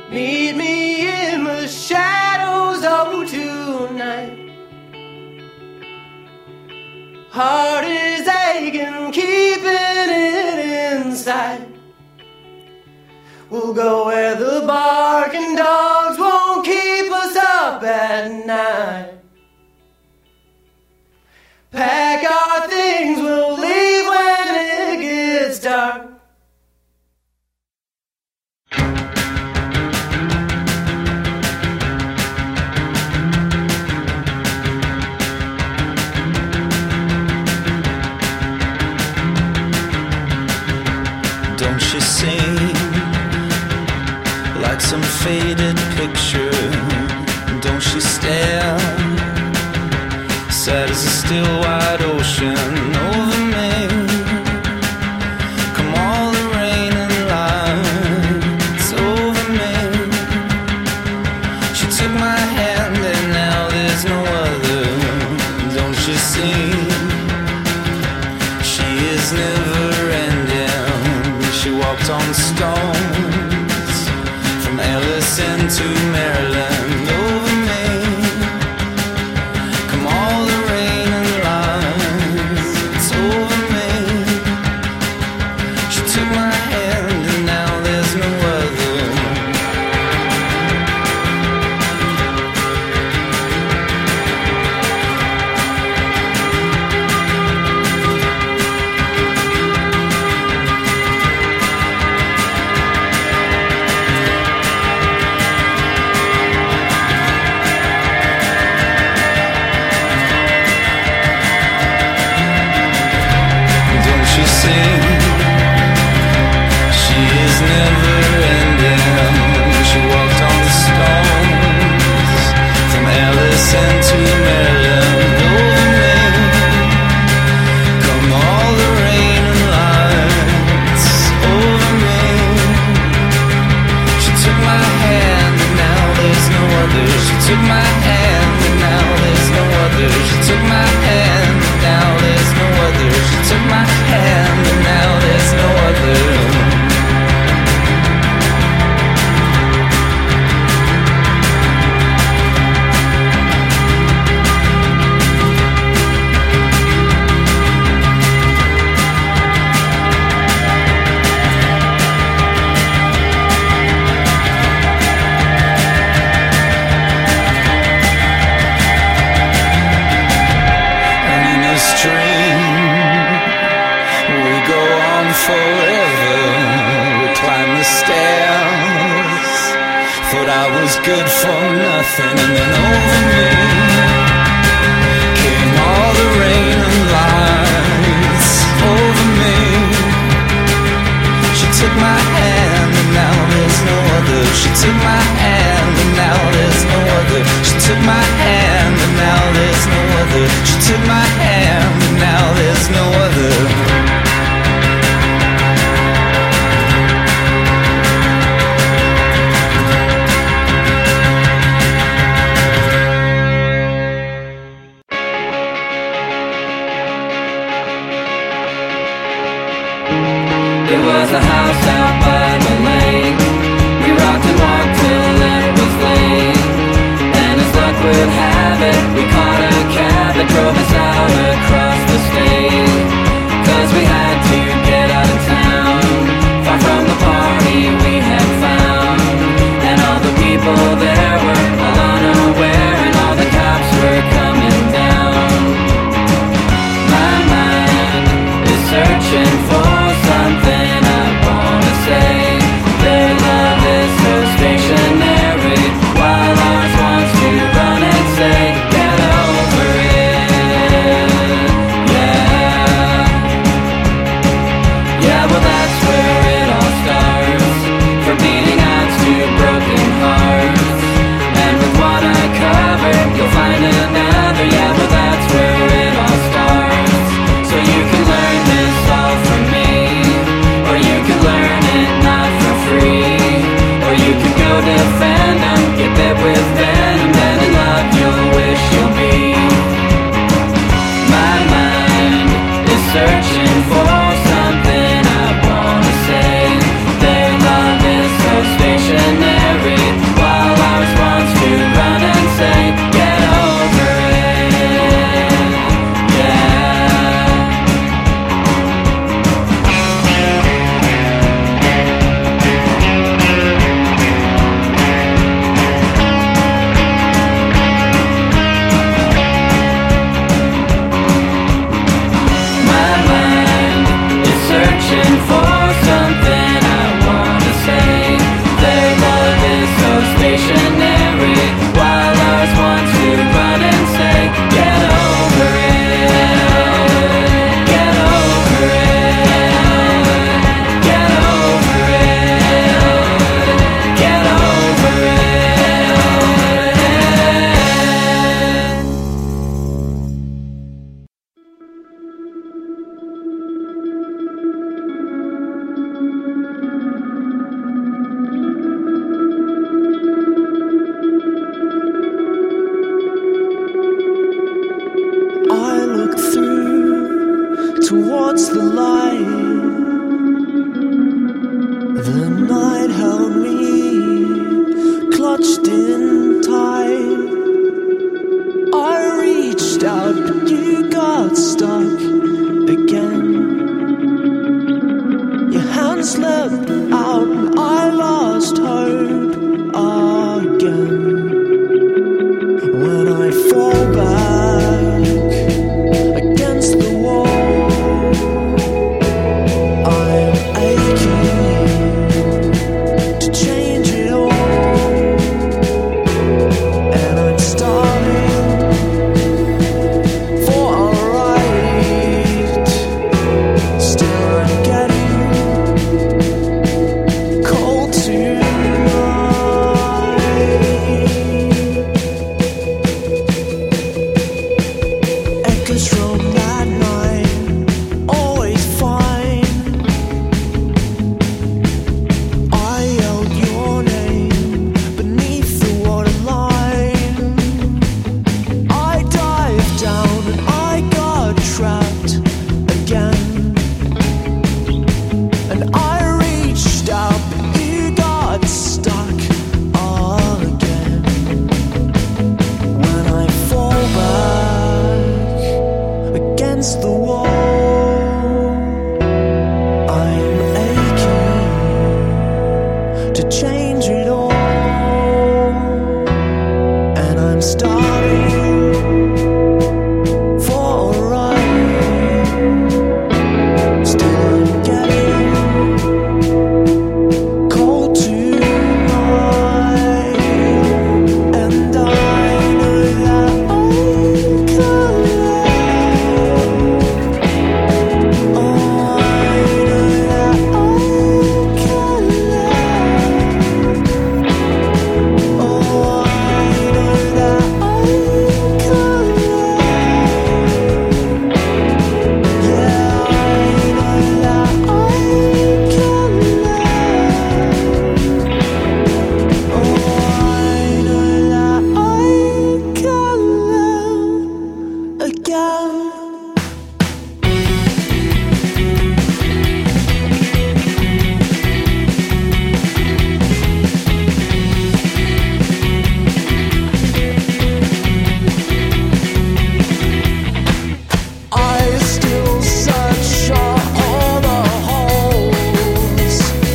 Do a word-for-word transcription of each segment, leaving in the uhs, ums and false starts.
Meet me in the shadows, oh, tonight. Heart is aching, keeping it inside. We'll go where the barking dogs won't keep us up at night. Pack our things, we'll leave when it gets dark. Don't you sing like some faded picture? Don't you stare, sad as a still wide ocean over me? Come all the rain and lights over me. She took my hand and now there's no other. Don't you see? She is never ending. She walked on stones from Ellison to Maryland over me. Come all the rain and lights over me. She took my hand and now there's no other. She is never ending. She walked on the stones from Ellison to Maryland over me. Come all the rain and lights over me. She took my hand and now there's no other. She took my hand and now there's no other. She took my hand and now there's no other. She took my hand and now there's no other. Forever, we climbed the stairs. Thought I was good for nothing, and then over me came all the rain and lights over me. She took my hand and now there's no other. She took my hand and now there's no other. She took my hand and now there's no other. She took my hand and now there's no other. It was a house out by the lake. We rocked and walked till it was late. And as luck would have it, we caught a cab that drove us out across the state. Cause we had to get out of town, far from the party we had found. And all the people there were all unaware, and all the cops were coming down. My mind is searching for something I wanna say. towards the light. The night held me clutched in tight. I reached out, but you got stuck again. Your hand slipped out and I lost hope again. When I fall back against the wall, I'm aching to change it all. And I'm starting for alright. Still I'm getting cold tonight. Echoes from that night, always fine. I yelled your name beneath the waterline. I dived down and I got trapped again. And I reached out, but you got stuck again. When I fall back against the wall, I'm aching to change it all. And I'm starting for alright. Still I'm getting cold tonight. And I know that I can love. Oh, I know that I can love. Oh, I know that I can love. Yeah, I know that I can love. Oh, I know that I can love again. I still search all the holes.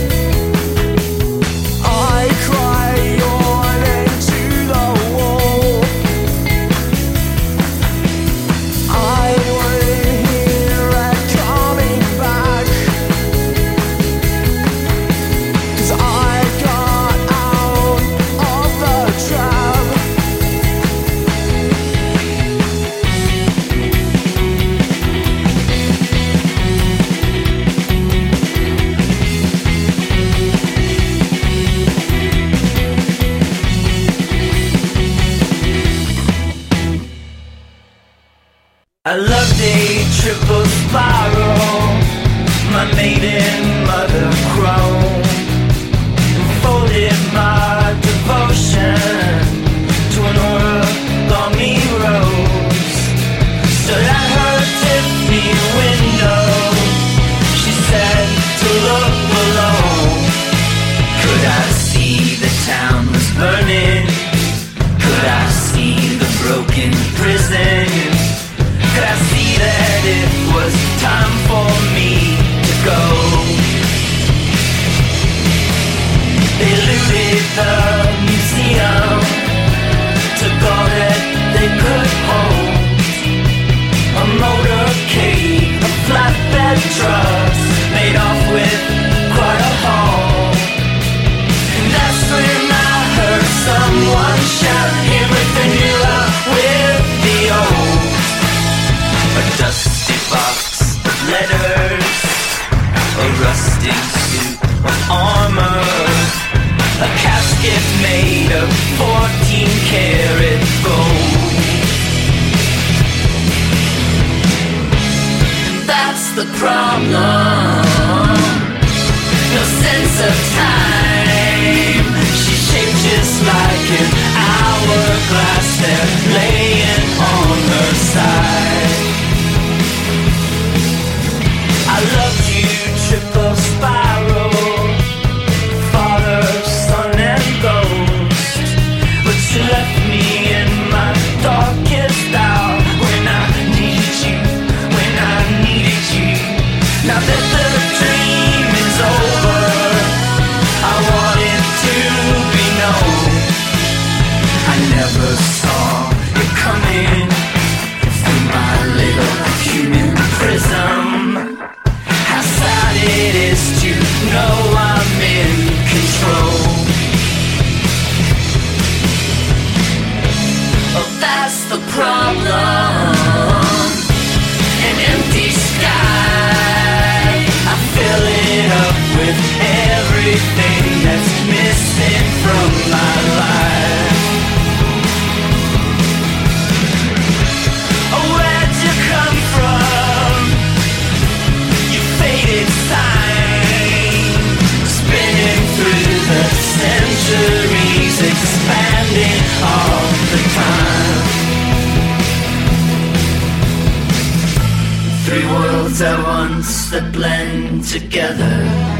I cry your name to the wall. I wait here at coming back, 'cause I got out of the trap. I loved a triple spiral, my maiden mother crown, and folded my devotion to an origami rose. Stood at her Tiffany window, she said to look below. Could I see the town was burning? Could I see the broken prison? Could I see that it was time for me to go? They looted the museum, took all that they could hold. A motorcade, a flatbed trucks, made off with quite a haul. And that's when I heard someone shout, "Here with the new, out with the old." A dusty box of letters, a rusting suit of armor, a casket made of fourteen karat gold. That's the problem, no sense of time. She's shaped just like an hourglass there, laying on her side. everything that's missing from my life. Oh, where'd you come from? You faded sign, spinning through the centuries, expanding all the time. Three worlds at once that blend together.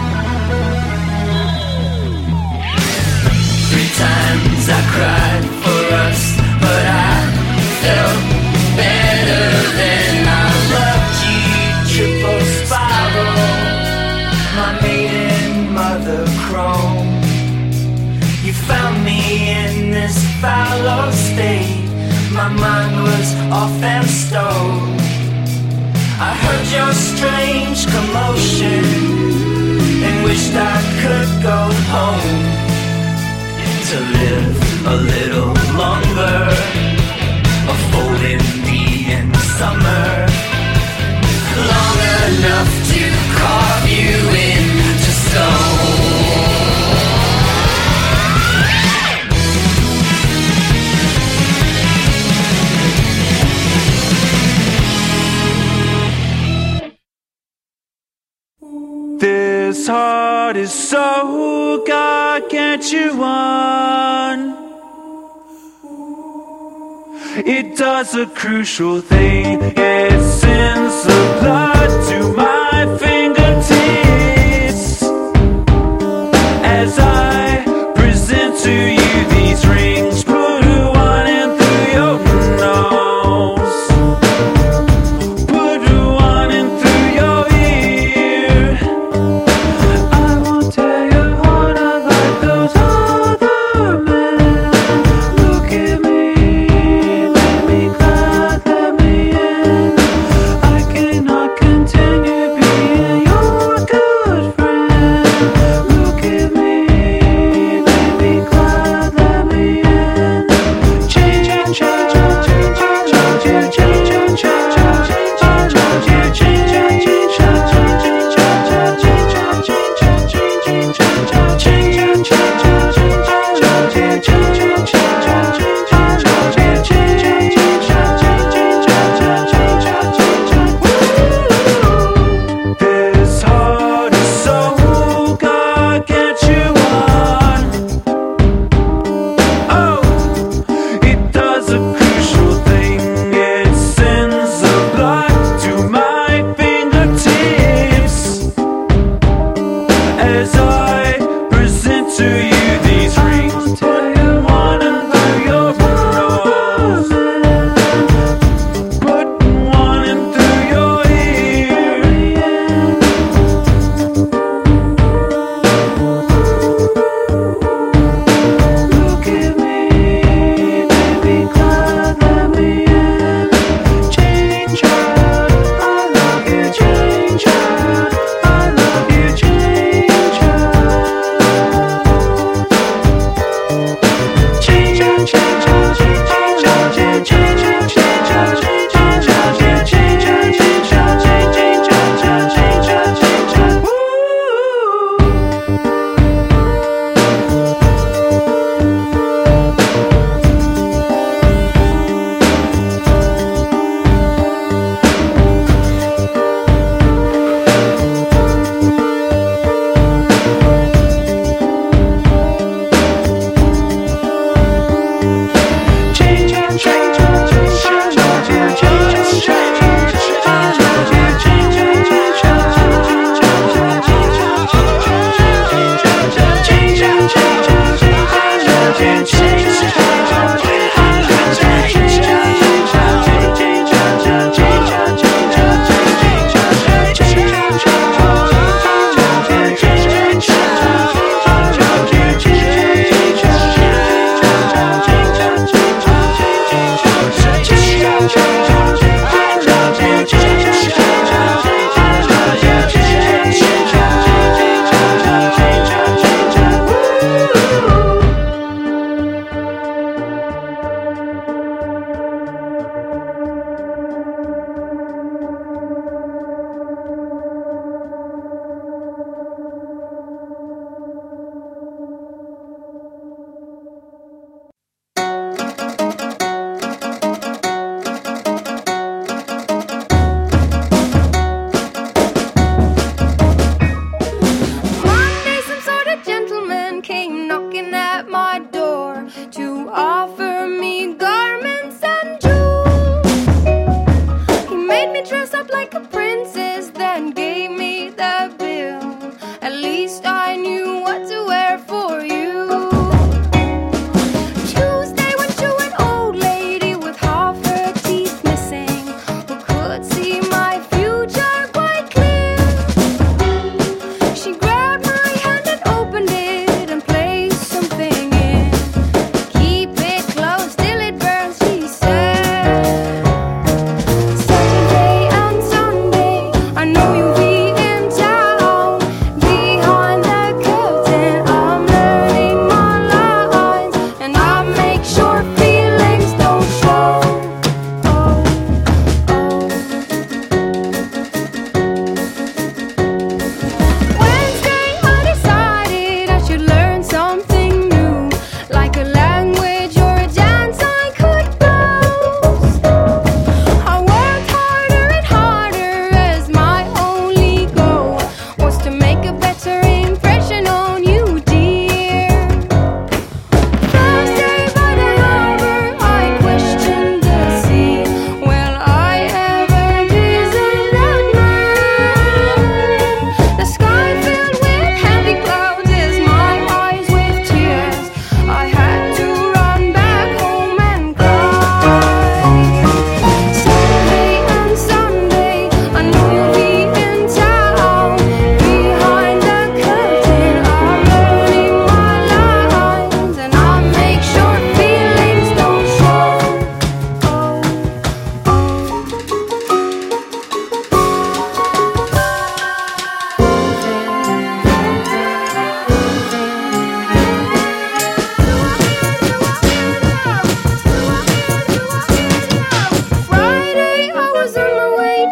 Three times I cried for us, but I felt better than I loved you. Triple spiral, my maiden mother chrome. You found me in this fallow state. My mind was off and stowed. I heard your strange commotion and wished I could go home to live a little longer, a folding bee in summer, long enough to carve you into stone. This heart is so God, can't you on? It does a crucial thing. It sends the blood to my fingertips as I present to you these rings. Put one in through your nose, put one in through your ear. I won't tear your heart out like those other men. Look at me, let me glad, let me in. I cannot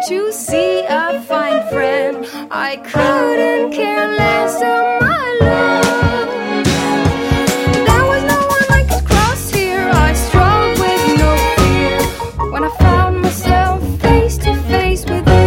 to see a fine friend. I couldn't care less of my love. There was no one I could cross here. I strode with no fear when I found myself face to face with you.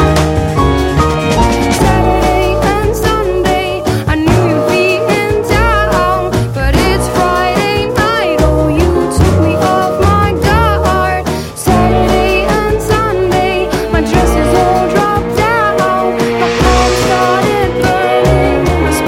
Saturday and Sunday, I knew you'd be in town, but it's Friday night. Oh, you took me off my guard. Saturday and Sunday, my dresses all dropped down. My palms started burning, my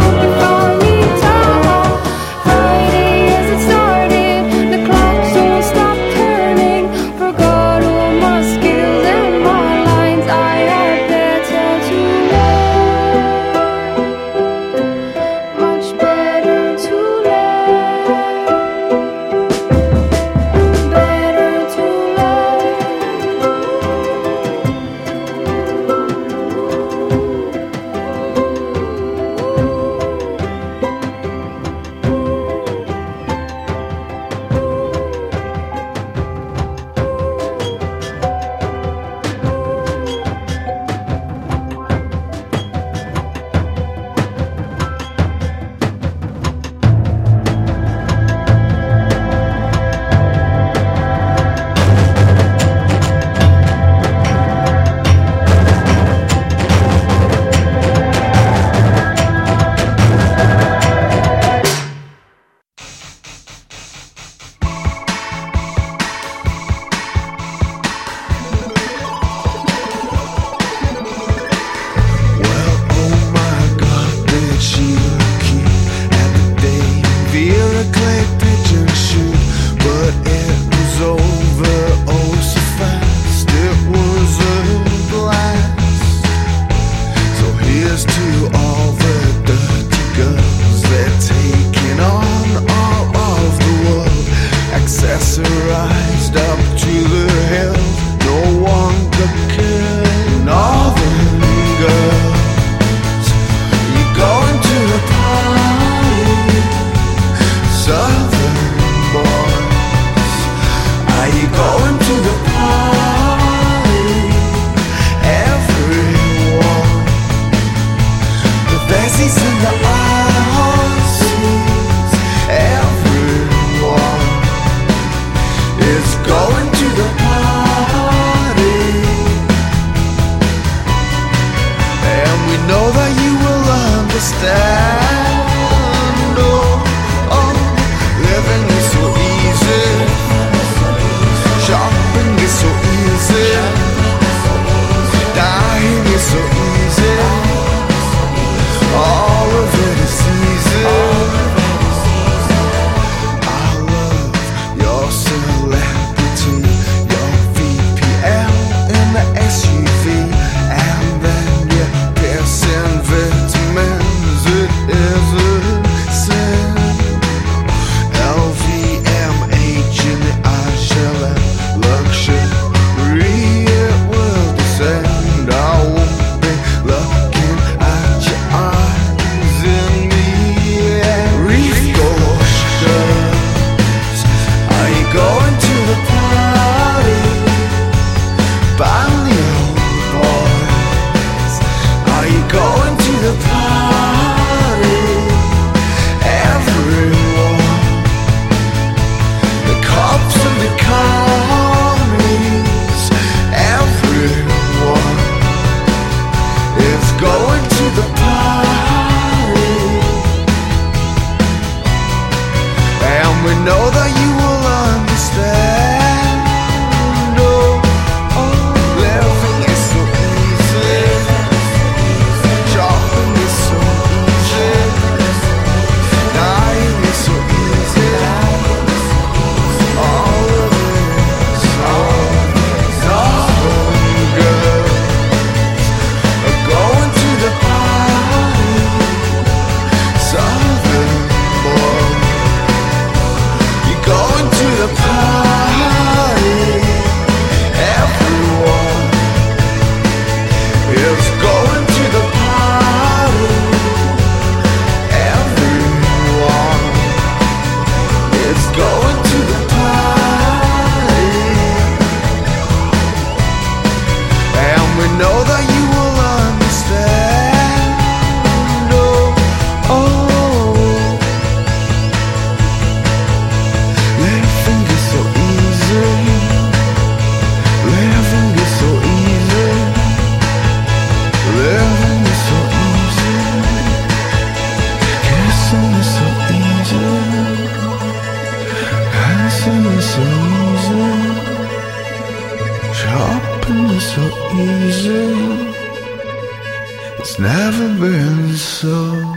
been so easy. It's never been so.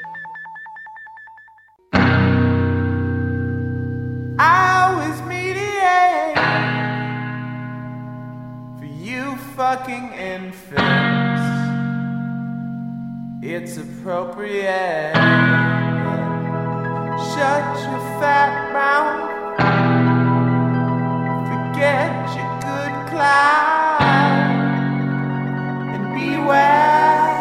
I was mediating for you fucking infants. It's appropriate. Shut your fat mouth. Forget your good cloud and beware.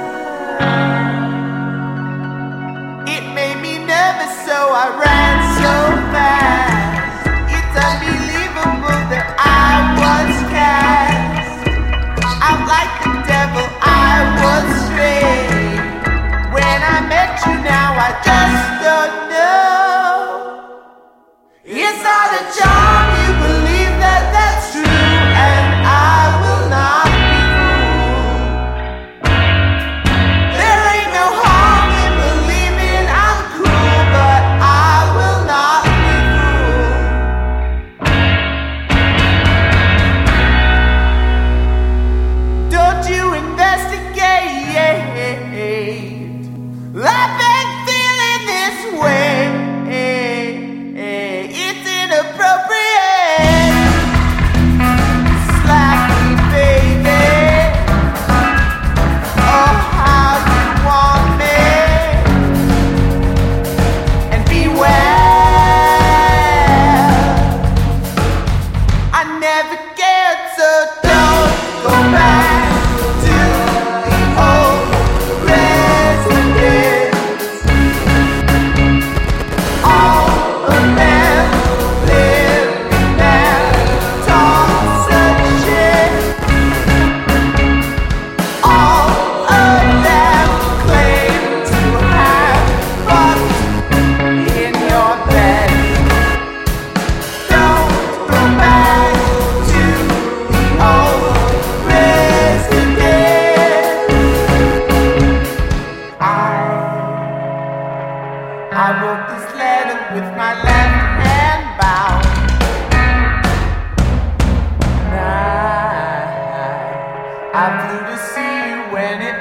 It made me nervous, so I ran so fast. It's unbelievable that I was cast out like the devil. I was straight. When I met you, now I just don't know. It's not a charm, you believe that that's true, and I will not be fooled. There ain't no harm in believing I'm cool, but I will not be fooled. Don't you investigate. I've been feeling this way. It's inappropriate. Slap me, baby. Oh, how you want me. And beware. I never cared, so don't go back to the old residence. All of them living there, talk such shit. All of them claim to have fucked in your bed. Don't go back to the old residence. I I wrote this letter with my left hand bound. I, I flew to see you when it